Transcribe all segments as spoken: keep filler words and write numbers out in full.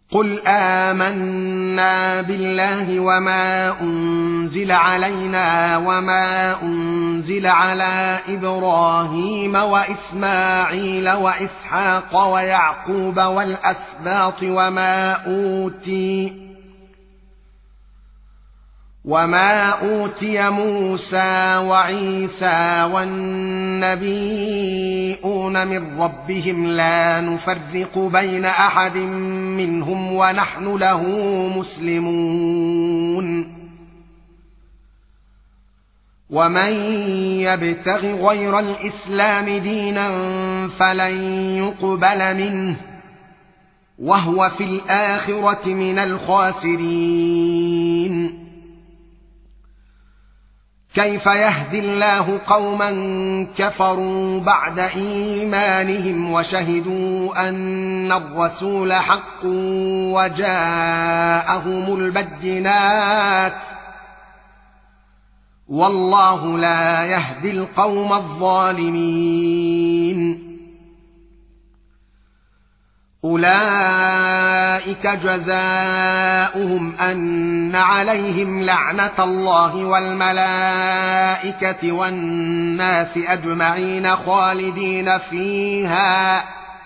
قل آمنا بالله وما أنزل علينا وما أنزل على إبراهيم وإسماعيل وإسحاق ويعقوب والأسباط وما أوتي وما أوتي موسى وعيسى والنبيون من ربهم لا نفرق بين أحد منهم ونحن له مسلمون ومن يبتغ غير الإسلام دينا فلن يقبل منه وهو في الآخرة من الخاسرين كيف يهدي الله قوما كفروا بعد إيمانهم وشهدوا أن الرسول حق وجاءهم البينات والله لا يهدي القوم الظالمين أولئك جزاؤهم أن عليهم لعنة الله والملائكة والناس أجمعين خالدين فيها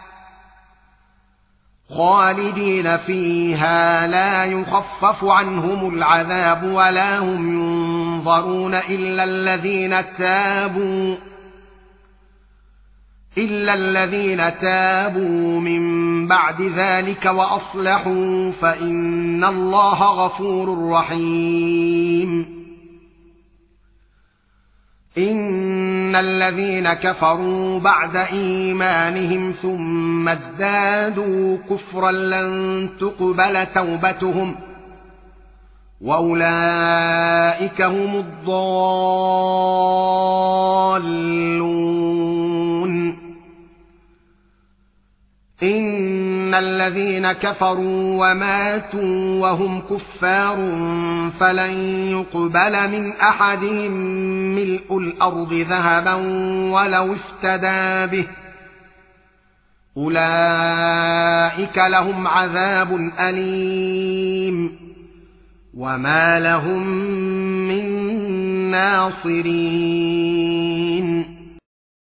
خالدين فيها لا يخفف عنهم العذاب ولا هم ينظرون إلا الذين تابوا إلا الذين تابوا من بعد ذلك وأصلحوا فإن الله غفور رحيم إن الذين كفروا بعد إيمانهم ثم ازدادوا كفرا لن تقبل توبتهم وأولئك هم الضالون إن الذين كفروا وماتوا وهم كفار فلن يقبل من أحدهم ملء الأرض ذهبا ولو افتدى به أولئك لهم عذاب أليم وما لهم من ناصرين